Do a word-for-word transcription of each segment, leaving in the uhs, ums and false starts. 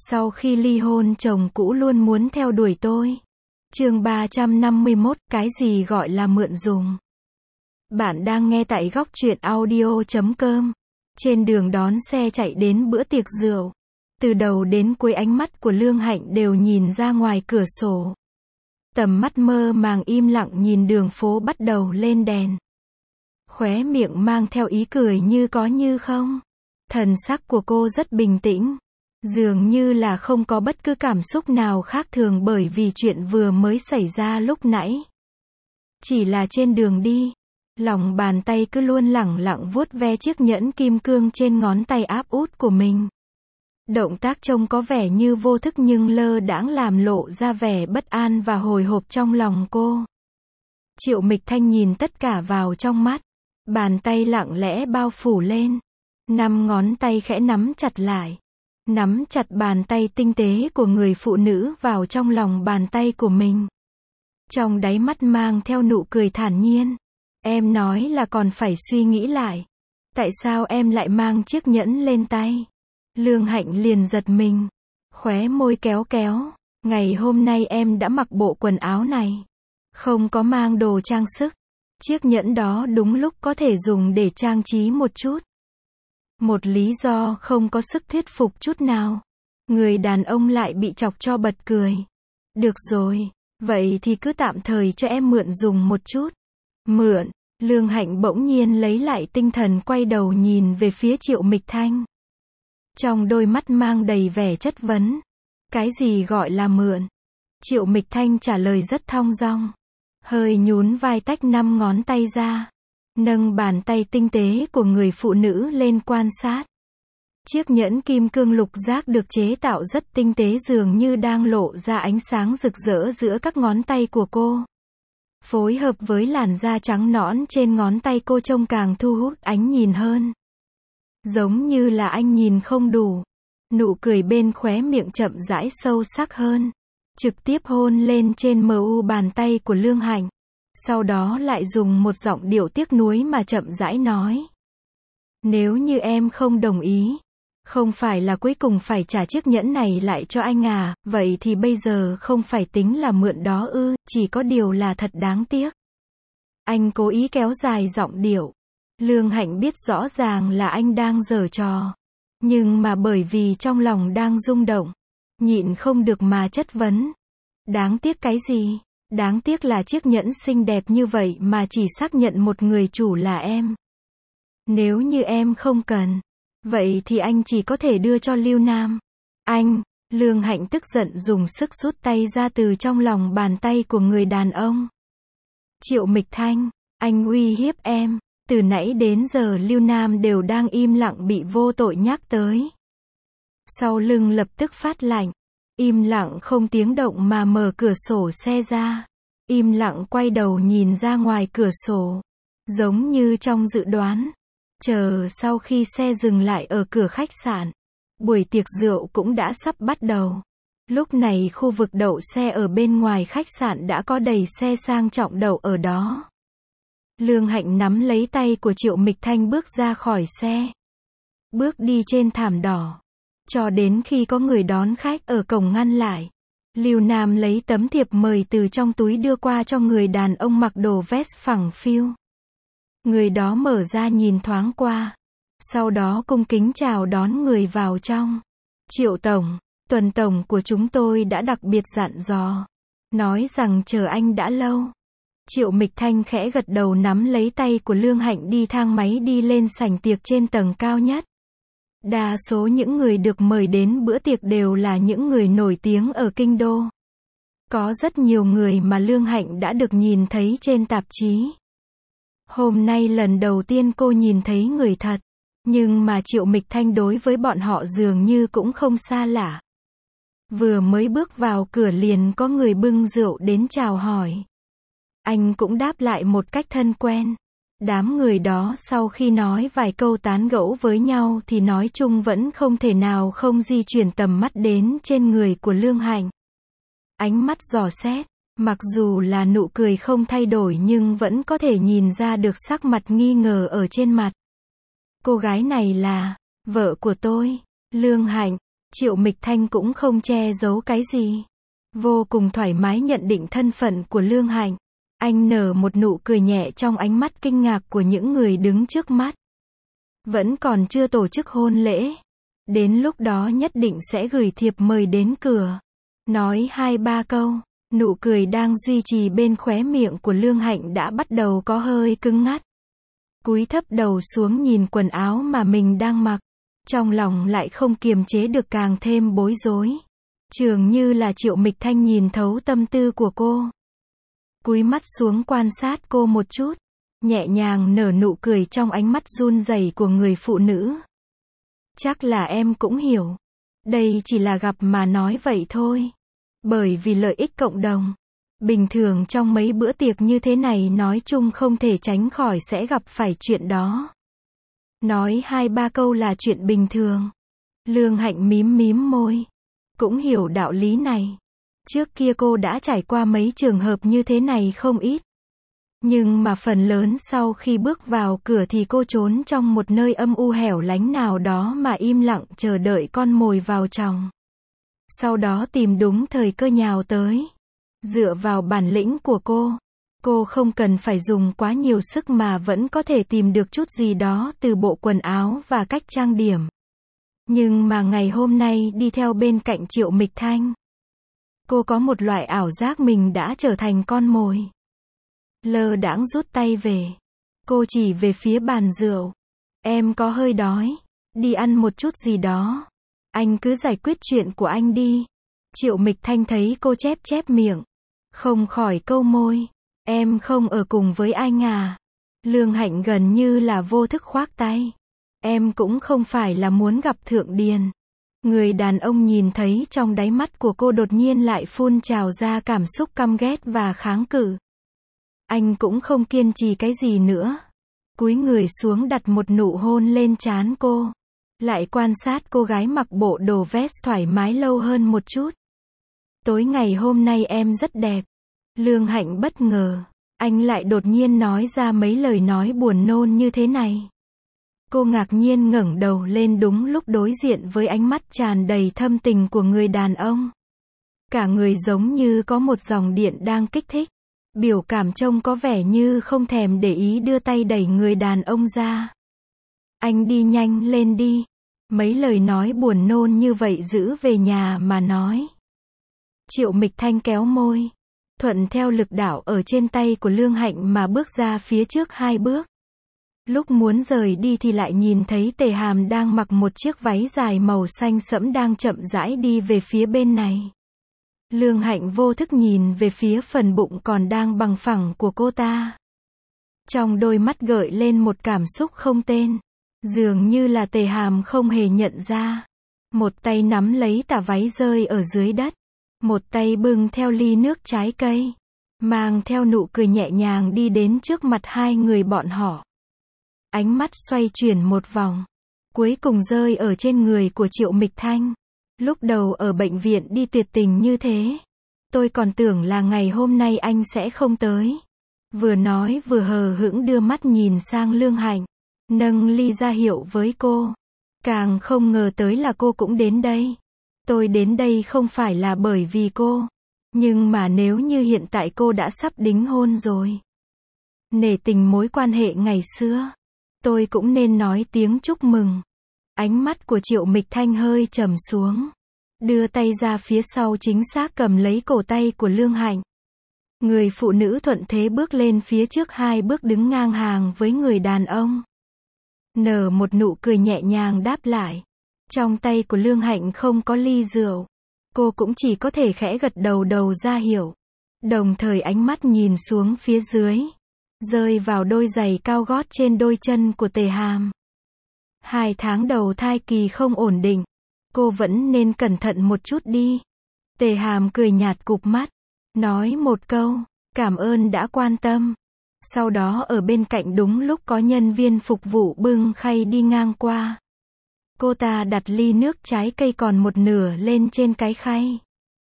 Sau khi ly hôn chồng cũ luôn muốn theo đuổi tôi. Chương ba trăm năm mươi mốt, cái gì gọi là mượn dùng? Bạn đang nghe tại góc truyện audio chấm com. Trên đường đón xe chạy đến bữa tiệc rượu. Từ đầu đến cuối ánh mắt của Lương Hạnh đều nhìn ra ngoài cửa sổ. Tầm mắt mơ màng im lặng nhìn đường phố bắt đầu lên đèn. Khóe miệng mang theo ý cười như có như không. Thần sắc của cô rất bình tĩnh. Dường như là không có bất cứ cảm xúc nào khác thường bởi vì chuyện vừa mới xảy ra lúc nãy. Chỉ là trên đường đi, lòng bàn tay cứ luôn lẳng lặng vuốt ve chiếc nhẫn kim cương trên ngón tay áp út của mình. Động tác trông có vẻ như vô thức nhưng lơ đãng làm lộ ra vẻ bất an và hồi hộp trong lòng cô. Triệu Mịch Thanh nhìn tất cả vào trong mắt. Bàn tay lặng lẽ bao phủ lên. Năm ngón tay khẽ nắm chặt lại. Nắm chặt bàn tay tinh tế của người phụ nữ vào trong lòng bàn tay của mình. Trong đáy mắt mang theo nụ cười thản nhiên. Em nói là còn phải suy nghĩ lại. Tại sao em lại mang chiếc nhẫn lên tay? Lương Hạnh liền giật mình. Khóe môi kéo kéo. Ngày hôm nay em đã mặc bộ quần áo này. Không có mang đồ trang sức. Chiếc nhẫn đó đúng lúc có thể dùng để trang trí một chút. Một lý do không có sức thuyết phục chút nào. Người đàn ông lại bị chọc cho bật cười. Được rồi, vậy thì cứ tạm thời cho em mượn dùng một chút. Mượn, Lương Hạnh bỗng nhiên lấy lại tinh thần quay đầu nhìn về phía Triệu Mịch Thanh. Trong đôi mắt mang đầy vẻ chất vấn. Cái gì gọi là mượn? Triệu Mịch Thanh trả lời rất thong dong. Hơi nhún vai tách năm ngón tay ra. Nâng bàn tay tinh tế của người phụ nữ lên quan sát. Chiếc nhẫn kim cương lục giác được chế tạo rất tinh tế dường như đang lộ ra ánh sáng rực rỡ giữa các ngón tay của cô. Phối hợp với làn da trắng nõn trên ngón tay cô trông càng thu hút ánh nhìn hơn. Giống như là anh nhìn không đủ. Nụ cười bên khóe miệng chậm rãi sâu sắc hơn. Trực tiếp hôn lên trên mờ u bàn tay của Lương Hạnh. Sau đó lại dùng một giọng điệu tiếc nuối mà chậm rãi nói. Nếu như em không đồng ý, không phải là cuối cùng phải trả chiếc nhẫn này lại cho anh à, vậy thì bây giờ không phải tính là mượn đó ư, chỉ có điều là thật đáng tiếc. Anh cố ý kéo dài giọng điệu. Lương Hạnh biết rõ ràng là anh đang giở trò. Nhưng mà bởi vì trong lòng đang rung động, nhịn không được mà chất vấn. Đáng tiếc cái gì? Đáng tiếc là chiếc nhẫn xinh đẹp như vậy mà chỉ xác nhận một người chủ là em. Nếu như em không cần, vậy thì anh chỉ có thể đưa cho Lưu Nam. Anh, Lương Hạnh tức giận dùng sức rút tay ra từ trong lòng bàn tay của người đàn ông. Triệu Mịch Thanh, anh uy hiếp em. Từ nãy đến giờ Lưu Nam đều đang im lặng bị vô tội nhắc tới. Sau lưng lập tức phát lạnh. Im lặng không tiếng động mà mở cửa sổ xe ra. Im lặng quay đầu nhìn ra ngoài cửa sổ. Giống như trong dự đoán. Chờ sau khi xe dừng lại ở cửa khách sạn. Buổi tiệc rượu cũng đã sắp bắt đầu. Lúc này khu vực đậu xe ở bên ngoài khách sạn đã có đầy xe sang trọng đậu ở đó. Lương Hạnh nắm lấy tay của Triệu Mịch Thanh bước ra khỏi xe. Bước đi trên thảm đỏ. Cho đến khi có người đón khách ở cổng ngăn lại. Lưu Nam lấy tấm thiệp mời từ trong túi đưa qua cho người đàn ông mặc đồ vest phẳng phiu. Người đó mở ra nhìn thoáng qua. Sau đó cung kính chào đón người vào trong. Triệu Tổng, Tuần Tổng của chúng tôi đã đặc biệt dặn dò. Nói rằng chờ anh đã lâu. Triệu Mịch Thanh khẽ gật đầu nắm lấy tay của Lương Hạnh đi thang máy đi lên sảnh tiệc trên tầng cao nhất. Đa số những người được mời đến bữa tiệc đều là những người nổi tiếng ở kinh đô. Có rất nhiều người mà Lương Hạnh đã được nhìn thấy trên tạp chí. Hôm nay lần đầu tiên cô nhìn thấy người thật. Nhưng mà Triệu Mịch Thanh đối với bọn họ dường như cũng không xa lạ. Vừa mới bước vào cửa liền có người bưng rượu đến chào hỏi. Anh cũng đáp lại một cách thân quen. Đám người đó sau khi nói vài câu tán gẫu với nhau thì nói chung vẫn không thể nào không di chuyển tầm mắt đến trên người của Lương Hạnh. Ánh mắt dò xét, mặc dù là nụ cười không thay đổi nhưng vẫn có thể nhìn ra được sắc mặt nghi ngờ ở trên mặt. Cô gái này là vợ của tôi, Lương Hạnh. Triệu Mịch Thanh cũng không che giấu cái gì. Vô cùng thoải mái nhận định thân phận của Lương Hạnh. Anh nở một nụ cười nhẹ trong ánh mắt kinh ngạc của những người đứng trước mắt. Vẫn còn chưa tổ chức hôn lễ. Đến lúc đó nhất định sẽ gửi thiệp mời đến cửa. Nói hai ba câu, nụ cười đang duy trì bên khóe miệng của Lương Hạnh đã bắt đầu có hơi cứng ngắt. Cúi thấp đầu xuống nhìn quần áo mà mình đang mặc. Trong lòng lại không kiềm chế được càng thêm bối rối. Dường như là Triệu Mịch Thanh nhìn thấu tâm tư của cô. Cúi mắt xuống quan sát cô một chút. Nhẹ nhàng nở nụ cười trong ánh mắt run rẩy của người phụ nữ. Chắc là em cũng hiểu. Đây chỉ là gặp mà nói vậy thôi. Bởi vì lợi ích cộng đồng. Bình thường trong mấy bữa tiệc như thế này nói chung không thể tránh khỏi sẽ gặp phải chuyện đó. Nói hai ba câu là chuyện bình thường. Lương Hạnh mím mím môi. Cũng hiểu đạo lý này. Trước kia cô đã trải qua mấy trường hợp như thế này không ít. Nhưng mà phần lớn sau khi bước vào cửa thì cô trốn trong một nơi âm u hẻo lánh nào đó mà im lặng chờ đợi con mồi vào chòng. Sau đó tìm đúng thời cơ nhào tới. Dựa vào bản lĩnh của cô, cô không cần phải dùng quá nhiều sức mà vẫn có thể tìm được chút gì đó từ bộ quần áo và cách trang điểm. Nhưng mà ngày hôm nay đi theo bên cạnh Triệu Mịch Thanh, cô có một loại ảo giác mình đã trở thành con mồi. Lơ đãng rút tay về. Cô chỉ về phía bàn rượu. Em có hơi đói. Đi ăn một chút gì đó. Anh cứ giải quyết chuyện của anh đi. Triệu Mịch Thanh thấy cô chép chép miệng. Không khỏi câu môi. Em không ở cùng với anh à? Lương Hạnh gần như là vô thức khoác tay. Em cũng không phải là muốn gặp Thượng Điền. Người đàn ông nhìn thấy trong đáy mắt của cô đột nhiên lại phun trào ra cảm xúc căm ghét và kháng cự. Anh cũng không kiên trì cái gì nữa. Cúi người xuống đặt một nụ hôn lên trán cô. Lại quan sát cô gái mặc bộ đồ vest thoải mái lâu hơn một chút. Tối ngày hôm nay em rất đẹp. Lương Hạnh bất ngờ. Anh lại đột nhiên nói ra mấy lời nói buồn nôn như thế này. Cô ngạc nhiên ngẩng đầu lên đúng lúc đối diện với ánh mắt tràn đầy thâm tình của người đàn ông. Cả người giống như có một dòng điện đang kích thích. Biểu cảm trông có vẻ như không thèm để ý đưa tay đẩy người đàn ông ra. Anh đi nhanh lên đi. Mấy lời nói buồn nôn như vậy giữ về nhà mà nói. Triệu Mịch Thanh kéo môi. Thuận theo lực đảo ở trên tay của Lương Hạnh mà bước ra phía trước hai bước. Lúc muốn rời đi thì lại nhìn thấy Tề Hàm đang mặc một chiếc váy dài màu xanh sẫm đang chậm rãi đi về phía bên này. Lương Hạnh vô thức nhìn về phía phần bụng còn đang bằng phẳng của cô ta. Trong đôi mắt gợi lên một cảm xúc không tên. Dường như là Tề Hàm không hề nhận ra. Một tay nắm lấy tà váy rơi ở dưới đất. Một tay bưng theo ly nước trái cây. Mang theo nụ cười nhẹ nhàng đi đến trước mặt hai người bọn họ. Ánh mắt xoay chuyển một vòng. Cuối cùng rơi ở trên người của Triệu Mịch Thanh. Lúc đầu ở bệnh viện đi tuyệt tình như thế. Tôi còn tưởng là ngày hôm nay anh sẽ không tới. Vừa nói vừa hờ hững đưa mắt nhìn sang Lương Hạnh. Nâng ly ra hiệu với cô. Càng không ngờ tới là cô cũng đến đây. Tôi đến đây không phải là bởi vì cô. Nhưng mà nếu như hiện tại cô đã sắp đính hôn rồi. Nể tình mối quan hệ ngày xưa. Tôi cũng nên nói tiếng chúc mừng. Ánh mắt của Triệu Mịch Thanh hơi trầm xuống. Đưa tay ra phía sau chính xác cầm lấy cổ tay của Lương Hạnh. Người phụ nữ thuận thế bước lên phía trước hai bước đứng ngang hàng với người đàn ông. Nở một nụ cười nhẹ nhàng đáp lại. Trong tay của Lương Hạnh không có ly rượu. Cô cũng chỉ có thể khẽ gật đầu đầu ra hiểu. Đồng thời ánh mắt nhìn xuống phía dưới. Rơi vào đôi giày cao gót trên đôi chân của Tề Hàm. Hai tháng đầu thai kỳ không ổn định. Cô vẫn nên cẩn thận một chút đi. Tề Hàm cười nhạt cụp mắt. Nói một câu. Cảm ơn đã quan tâm. Sau đó ở bên cạnh đúng lúc có nhân viên phục vụ bưng khay đi ngang qua. Cô ta đặt ly nước trái cây còn một nửa lên trên cái khay.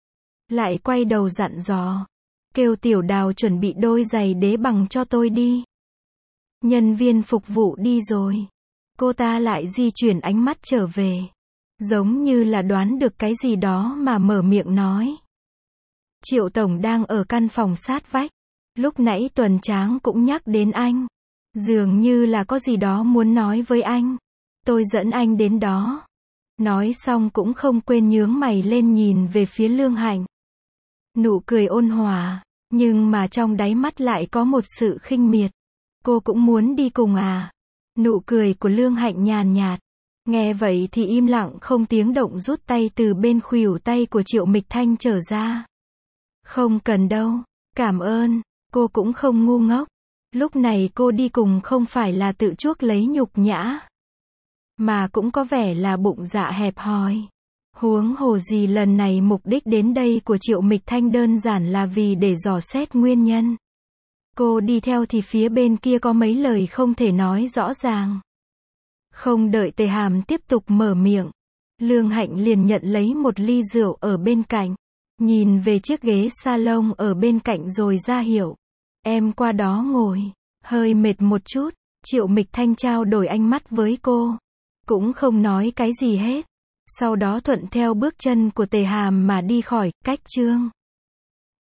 Lại quay đầu dặn dò. Kêu Tiểu Đào chuẩn bị đôi giày đế bằng cho tôi đi. Nhân viên phục vụ đi rồi. Cô ta lại di chuyển ánh mắt trở về. giống như là đoán được cái gì đó mà mở miệng nói. Triệu tổng đang ở căn phòng sát vách. Lúc nãy Tuần Tráng cũng nhắc đến anh. Dường như là có gì đó muốn nói với anh. Tôi dẫn anh đến đó. Nói xong cũng không quên nhướng mày lên nhìn về phía Lương Hạnh. Nụ cười ôn hòa, nhưng mà trong đáy mắt lại có một sự khinh miệt. Cô cũng muốn đi cùng à? Nụ cười của Lương Hạnh nhàn nhạt. Nghe vậy thì im lặng không tiếng động rút tay từ bên khuỷu tay của Triệu Mịch Thanh trở ra. Không cần đâu, cảm ơn, cô cũng không ngu ngốc. Lúc này cô đi cùng không phải là tự chuốc lấy nhục nhã, mà cũng có vẻ là bụng dạ hẹp hòi. Huống hồ gì lần này mục đích đến đây của Triệu Mịch Thanh đơn giản là vì để dò xét nguyên nhân. Cô đi theo thì phía bên kia có mấy lời không thể nói rõ ràng. Không đợi Tề Hàm tiếp tục mở miệng, Lương Hạnh liền nhận lấy một ly rượu ở bên cạnh, nhìn về chiếc ghế salon ở bên cạnh rồi ra hiệu. Em qua đó ngồi, hơi mệt một chút. Triệu Mịch Thanh trao đổi ánh mắt với cô, cũng không nói cái gì hết. Sau đó thuận theo bước chân của Tề Hàm mà đi khỏi cách chương.